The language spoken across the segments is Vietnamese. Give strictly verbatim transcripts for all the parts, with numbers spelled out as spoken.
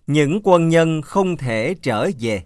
Những quân nhân không thể trở về.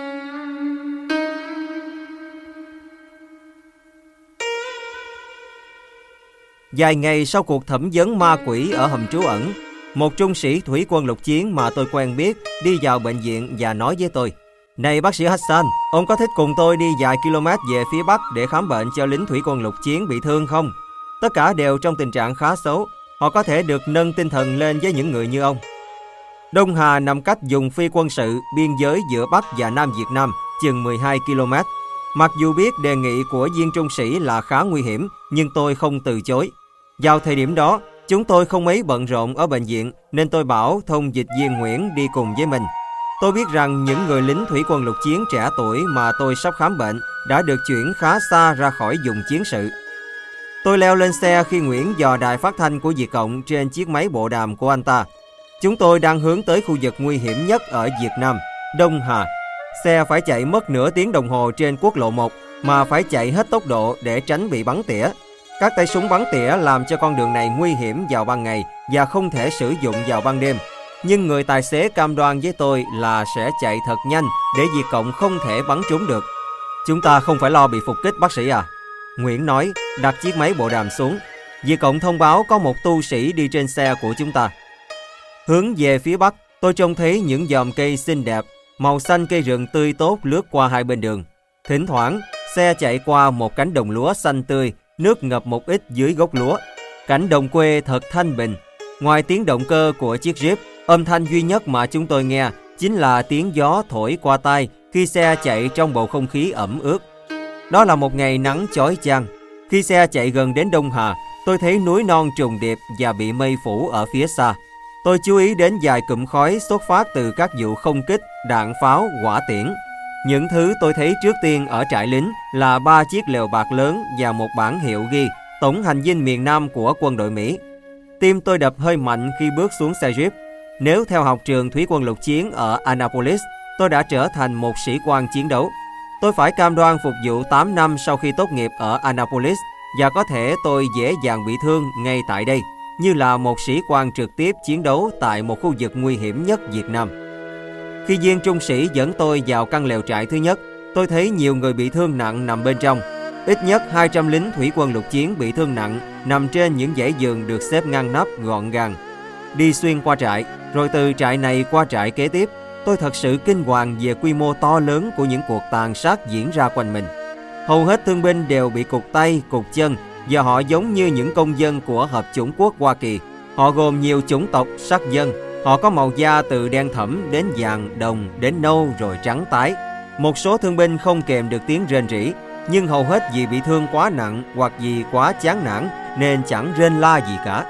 Vài ngày sau cuộc thẩm vấn ma quỷ ở hầm trú ẩn, một trung sĩ thủy quân lục chiến mà tôi quen biết đi vào bệnh viện và nói với tôi: "Này bác sĩ Hassan, ông có thích cùng tôi đi vài km về phía Bắc để khám bệnh cho lính thủy quân lục chiến bị thương không? Tất cả đều trong tình trạng khá xấu, họ có thể được nâng tinh thần lên với những người như ông." Đông Hà nằm cách vùng phi quân sự biên giới giữa Bắc và Nam Việt Nam chừng mười hai ki lô mét. Mặc dù biết đề nghị của viên trung sĩ là khá nguy hiểm, nhưng tôi không từ chối. Vào thời điểm đó, chúng tôi không mấy bận rộn ở bệnh viện, nên tôi bảo thông dịch viên Nguyễn đi cùng với mình. Tôi biết rằng những người lính thủy quân lục chiến trẻ tuổi mà tôi sắp khám bệnh đã được chuyển khá xa ra khỏi vùng chiến sự. Tôi leo lên xe khi Nguyễn dò đài phát thanh của Việt Cộng trên chiếc máy bộ đàm của anh ta. Chúng tôi đang hướng tới khu vực nguy hiểm nhất ở Việt Nam, Đông Hà. Xe phải chạy mất nửa tiếng đồng hồ trên quốc lộ một, mà phải chạy hết tốc độ để tránh bị bắn tỉa. Các tay súng bắn tỉa làm cho con đường này nguy hiểm vào ban ngày và không thể sử dụng vào ban đêm. Nhưng người tài xế cam đoan với tôi là sẽ chạy thật nhanh để Việt Cộng không thể bắn trúng được. "Chúng ta không phải lo bị phục kích bác sĩ à?" Nguyễn nói, đặt chiếc máy bộ đàm xuống. "Việt Cộng thông báo có một tu sĩ đi trên xe của chúng ta." Hướng về phía Bắc, tôi trông thấy những chòm cây xinh đẹp, màu xanh cây rừng tươi tốt lướt qua hai bên đường. Thỉnh thoảng, xe chạy qua một cánh đồng lúa xanh tươi, nước ngập một ít dưới gốc lúa. Cảnh đồng quê thật thanh bình. Ngoài tiếng động cơ của chiếc Jeep, âm thanh duy nhất mà chúng tôi nghe chính là tiếng gió thổi qua tai khi xe chạy trong bầu không khí ẩm ướt. Đó là một ngày nắng chói chang. Khi xe chạy gần đến Đông Hà, tôi thấy núi non trùng điệp và bị mây phủ ở phía xa. Tôi chú ý đến vài cụm khói xuất phát từ các vụ không kích, đạn pháo, hỏa tiễn. Những thứ tôi thấy trước tiên ở trại lính là ba chiếc lều bạt lớn và một bảng hiệu ghi Tổng hành dinh miền Nam của quân đội Mỹ. Tim tôi đập hơi mạnh khi bước xuống xe Jeep. Nếu theo học trường thủy quân lục chiến ở Annapolis, tôi đã trở thành một sĩ quan chiến đấu. Tôi phải cam đoan phục vụ tám năm sau khi tốt nghiệp ở Annapolis, và có thể tôi dễ dàng bị thương ngay tại đây, như là một sĩ quan trực tiếp chiến đấu tại một khu vực nguy hiểm nhất Việt Nam. Khi viên trung sĩ dẫn tôi vào căn lều trại thứ nhất, tôi thấy nhiều người bị thương nặng nằm bên trong. Ít nhất hai trăm lính thủy quân lục chiến bị thương nặng nằm trên những dãy giường được xếp ngăn nắp gọn gàng. Đi xuyên qua trại, rồi từ trại này qua trại kế tiếp, tôi thật sự kinh hoàng về quy mô to lớn của những cuộc tàn sát diễn ra quanh mình. Hầu hết thương binh đều bị cụt tay, cụt chân, và họ giống như những công dân của Hợp chủng quốc Hoa Kỳ. Họ gồm nhiều chủng tộc, sắc dân. Họ có màu da từ đen thẫm đến vàng, đồng, đến nâu rồi trắng tái. Một số thương binh không kèm được tiếng rên rỉ, nhưng hầu hết vì bị thương quá nặng hoặc vì quá chán nản nên chẳng rên la gì cả.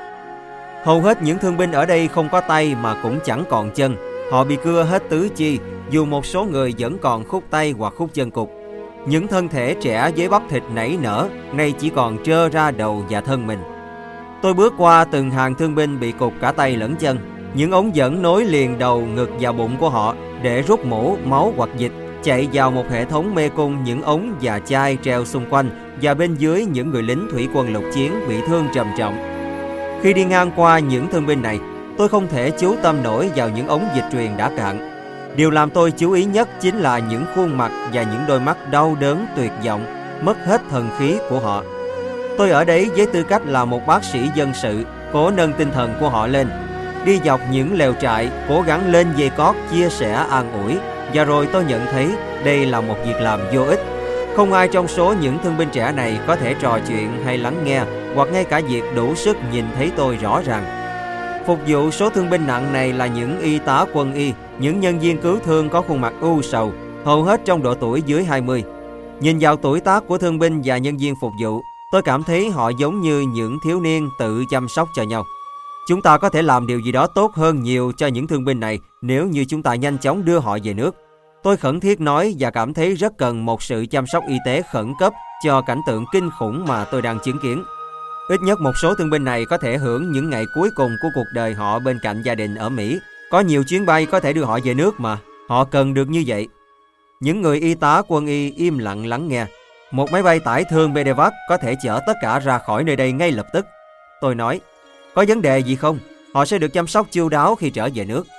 Hầu hết những thương binh ở đây không có tay mà cũng chẳng còn chân. Họ bị cưa hết tứ chi, dù một số người vẫn còn khúc tay hoặc khúc chân cụt. Những thân thể trẻ với bắp thịt nảy nở nay chỉ còn trơ ra đầu và thân mình. Tôi bước qua từng hàng thương binh bị cụt cả tay lẫn chân. Những ống dẫn nối liền đầu, ngực và bụng của họ để rút mũ, máu hoặc dịch, chạy vào một hệ thống mê cung những ống và chai treo xung quanh, và bên dưới những người lính thủy quân lục chiến bị thương trầm trọng. Khi đi ngang qua những thương binh này, tôi không thể chú tâm nổi vào những ống dịch truyền đã cạn. Điều làm tôi chú ý nhất chính là những khuôn mặt và những đôi mắt đau đớn tuyệt vọng, mất hết thần khí của họ. Tôi ở đấy với tư cách là một bác sĩ dân sự, cố nâng tinh thần của họ lên. Đi dọc những lều trại, cố gắng lên dây cót chia sẻ an ủi, và rồi tôi nhận thấy đây là một việc làm vô ích. Không ai trong số những thương binh trẻ này có thể trò chuyện hay lắng nghe, hoặc ngay cả việc đủ sức nhìn thấy tôi rõ ràng. Phục vụ số thương binh nặng này là những y tá quân y, những nhân viên cứu thương có khuôn mặt u sầu, hầu hết trong độ tuổi dưới hai mươi. Nhìn vào tuổi tác của thương binh và nhân viên phục vụ, tôi cảm thấy họ giống như những thiếu niên tự chăm sóc cho nhau. Chúng ta có thể làm điều gì đó tốt hơn nhiều cho những thương binh này nếu như chúng ta nhanh chóng đưa họ về nước. Tôi khẩn thiết nói và cảm thấy rất cần một sự chăm sóc y tế khẩn cấp cho cảnh tượng kinh khủng mà tôi đang chứng kiến. Ít nhất một số thương binh này có thể hưởng những ngày cuối cùng của cuộc đời họ bên cạnh gia đình ở Mỹ. Có nhiều chuyến bay có thể đưa họ về nước mà. Họ cần được như vậy. Những người y tá quân y im lặng lắng nghe. Một máy bay tải thương Medevac có thể chở tất cả ra khỏi nơi đây ngay lập tức. Tôi nói, có vấn đề gì không? Họ sẽ được chăm sóc chu đáo khi trở về nước.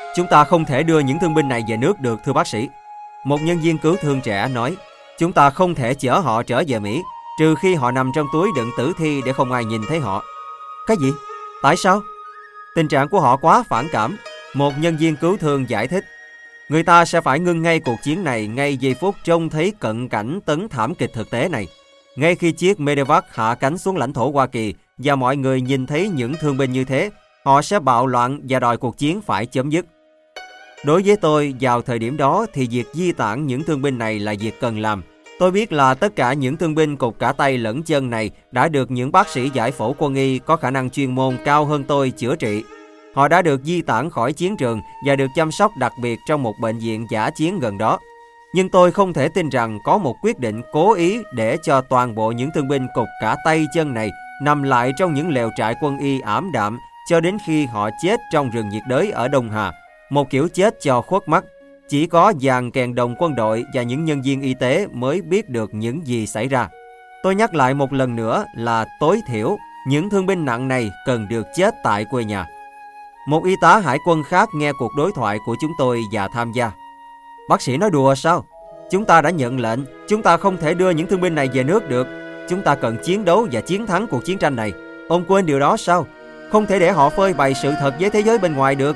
Chúng ta không thể đưa những thương binh này về nước được, thưa bác sĩ. Một nhân viên cứu thương trẻ nói, chúng ta không thể chở họ trở về Mỹ, trừ khi họ nằm trong túi đựng tử thi để không ai nhìn thấy họ. Cái gì? Tại sao? Tình trạng của họ quá phản cảm. Một nhân viên cứu thương giải thích, người ta sẽ phải ngưng ngay cuộc chiến này ngay giây phút trông thấy cận cảnh tấn thảm kịch thực tế này. Ngay khi chiếc Medevac hạ cánh xuống lãnh thổ Hoa Kỳ và mọi người nhìn thấy những thương binh như thế, họ sẽ bạo loạn và đòi cuộc chiến phải chấm dứt. Đối với tôi, vào thời điểm đó thì việc di tản những thương binh này là việc cần làm. Tôi biết là tất cả những thương binh cụt cả tay lẫn chân này đã được những bác sĩ giải phẫu quân y có khả năng chuyên môn cao hơn tôi chữa trị. Họ đã được di tản khỏi chiến trường và được chăm sóc đặc biệt trong một bệnh viện dã chiến gần đó. Nhưng tôi không thể tin rằng có một quyết định cố ý để cho toàn bộ những thương binh cụt cả tay chân này nằm lại trong những lều trại quân y ảm đạm cho đến khi họ chết trong rừng nhiệt đới ở Đông Hà, một kiểu chết cho khuất mắt. Chỉ có dàn kèn đồng quân đội và những nhân viên y tế mới biết được những gì xảy ra. Tôi nhắc lại một lần nữa là tối thiểu những thương binh nặng này cần được chết tại quê nhà. Một y tá hải quân khác nghe cuộc đối thoại của chúng tôi và tham gia. Bác sĩ nói đùa sao? Chúng ta đã nhận lệnh, chúng ta không thể đưa những thương binh này về nước được. Chúng ta cần chiến đấu và chiến thắng cuộc chiến tranh này. Ông quên điều đó sao? Không thể để họ phơi bày sự thật với thế giới bên ngoài được.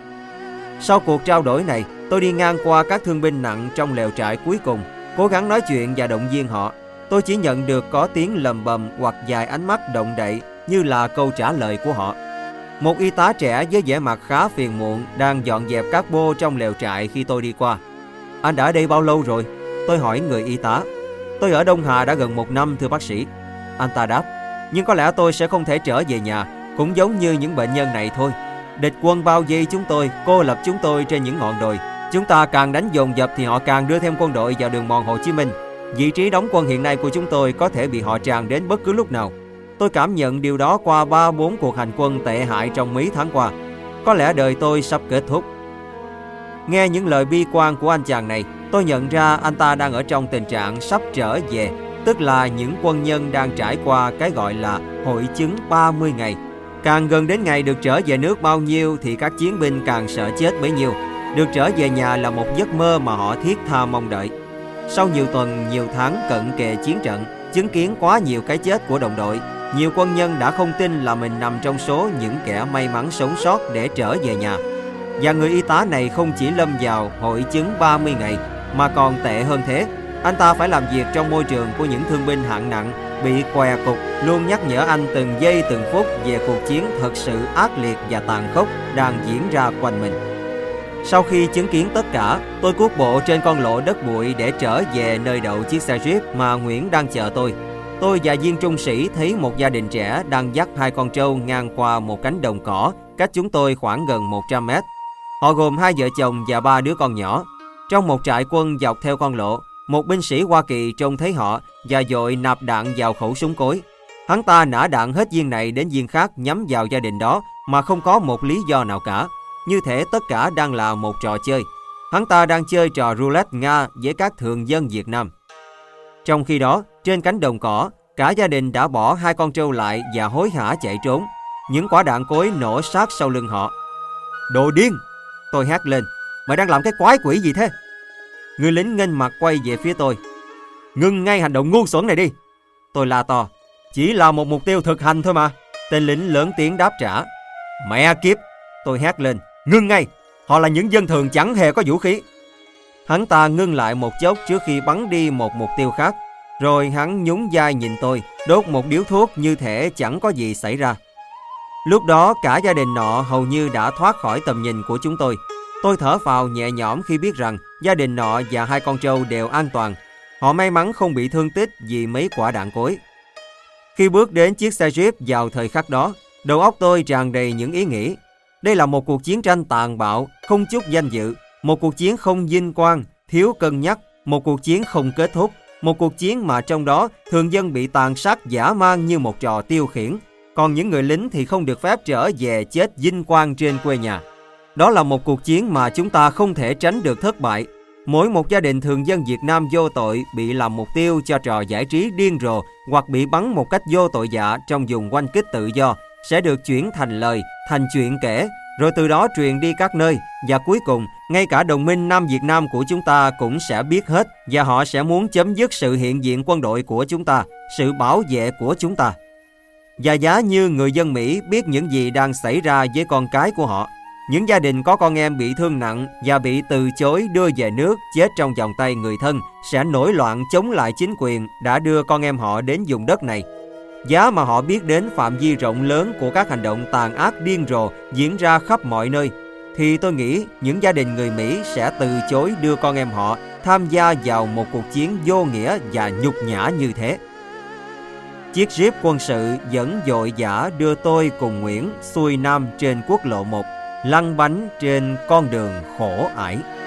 Sau cuộc trao đổi này, tôi đi ngang qua các thương binh nặng trong lều trại cuối cùng, cố gắng nói chuyện và động viên họ. Tôi chỉ nhận được có tiếng lầm bầm hoặc vài ánh mắt động đậy như là câu trả lời của họ. Một y tá trẻ với vẻ mặt khá phiền muộn đang dọn dẹp các bô trong lều trại khi tôi đi qua. Anh đã ở đây bao lâu rồi? Tôi hỏi người y tá. Tôi ở Đông Hà đã gần một năm, thưa bác sĩ. Anh ta đáp. Nhưng có lẽ tôi sẽ không thể trở về nhà, cũng giống như những bệnh nhân này thôi. Địch quân bao vây chúng tôi, cô lập chúng tôi trên những ngọn đồi. Chúng ta càng đánh dồn dập thì họ càng đưa thêm quân đội vào đường mòn Hồ Chí Minh. Vị trí đóng quân hiện nay của chúng tôi có thể bị họ tràn đến bất cứ lúc nào. Tôi cảm nhận điều đó qua ba bốn cuộc hành quân tệ hại trong mấy tháng qua. Có lẽ đời tôi sắp kết thúc. Nghe những lời bi quan của anh chàng này, tôi nhận ra anh ta đang ở trong tình trạng sắp trở về, tức là những quân nhân đang trải qua cái gọi là hội chứng ba mươi ngày. Càng gần đến ngày được trở về nước bao nhiêu thì các chiến binh càng sợ chết bấy nhiêu. Được trở về nhà là một giấc mơ mà họ thiết tha mong đợi. Sau nhiều tuần, nhiều tháng cận kề chiến trận, chứng kiến quá nhiều cái chết của đồng đội, nhiều quân nhân đã không tin là mình nằm trong số những kẻ may mắn sống sót để trở về nhà. Và người y tá này không chỉ lâm vào hội chứng ba mươi ngày, mà còn tệ hơn thế. Anh ta phải làm việc trong môi trường của những thương binh hạng nặng, bị què cục, luôn nhắc nhở anh từng giây từng phút về cuộc chiến thật sự ác liệt và tàn khốc đang diễn ra quanh mình. Sau khi chứng kiến tất cả, tôi cuốc bộ trên con lộ đất bụi để trở về nơi đậu chiếc xe Jeep mà Nguyễn đang chờ tôi. Tôi và viên trung sĩ thấy một gia đình trẻ đang dắt hai con trâu ngang qua một cánh đồng cỏ, cách chúng tôi khoảng gần một trăm mét. Họ gồm hai vợ chồng và ba đứa con nhỏ. Trong một trại quân dọc theo con lộ, một binh sĩ Hoa Kỳ trông thấy họ và vội nạp đạn vào khẩu súng cối. Hắn ta nã đạn hết viên này đến viên khác nhắm vào gia đình đó mà không có một lý do nào cả. Như thể tất cả đang là một trò chơi. Hắn ta đang chơi trò roulette Nga với các thường dân Việt Nam. Trong khi đó, trên cánh đồng cỏ, cả gia đình đã bỏ hai con trâu lại và hối hả chạy trốn. Những quả đạn cối nổ sát sau lưng họ. Đồ điên! Tôi hét lên. Mày đang làm cái quái quỷ gì thế? Người lính nghênh mặt quay về phía tôi. Ngưng ngay hành động ngu xuẩn này đi! Tôi la to. Chỉ là một mục tiêu thực hành thôi mà. Tên lính lớn tiếng đáp trả. Mẹ kiếp! Tôi hét lên. Ngưng ngay! Họ là những dân thường chẳng hề có vũ khí. Hắn ta ngưng lại một chốc trước khi bắn đi một mục tiêu khác. Rồi hắn nhún vai nhìn tôi, đốt một điếu thuốc như thể chẳng có gì xảy ra. Lúc đó cả gia đình nọ hầu như đã thoát khỏi tầm nhìn của chúng tôi. Tôi thở phào nhẹ nhõm khi biết rằng gia đình nọ và hai con trâu đều an toàn. Họ may mắn không bị thương tích vì mấy quả đạn cối. Khi bước đến chiếc xe Jeep vào thời khắc đó, đầu óc tôi tràn đầy những ý nghĩ. Đây là một cuộc chiến tranh tàn bạo, không chút danh dự. Một cuộc chiến không vinh quang, thiếu cân nhắc. Một cuộc chiến không kết thúc. Một cuộc chiến mà trong đó thường dân bị tàn sát dã man như một trò tiêu khiển. Còn những người lính thì không được phép trở về chết vinh quang trên quê nhà. Đó là một cuộc chiến mà chúng ta không thể tránh được thất bại. Mỗi một gia đình thường dân Việt Nam vô tội bị làm mục tiêu cho trò giải trí điên rồ hoặc bị bắn một cách vô tội vạ trong vùng oanh kích tự do sẽ được chuyển thành lời, thành chuyện kể rồi từ đó truyền đi các nơi, và cuối cùng, ngay cả đồng minh Nam Việt Nam của chúng ta cũng sẽ biết hết, và họ sẽ muốn chấm dứt sự hiện diện quân đội của chúng ta, sự bảo vệ của chúng ta. Và giá như người dân Mỹ biết những gì đang xảy ra với con cái của họ, những gia đình có con em bị thương nặng và bị từ chối đưa về nước chết trong vòng tay người thân sẽ nổi loạn chống lại chính quyền đã đưa con em họ đến vùng đất này. Giá mà họ biết đến phạm vi rộng lớn của các hành động tàn ác điên rồ diễn ra khắp mọi nơi, thì tôi nghĩ những gia đình người Mỹ sẽ từ chối đưa con em họ tham gia vào một cuộc chiến vô nghĩa và nhục nhã như thế. Chiếc Jeep quân sự vẫn vội vã đưa tôi cùng Nguyễn xuôi nam trên quốc lộ một, lăn bánh trên con đường khổ ải.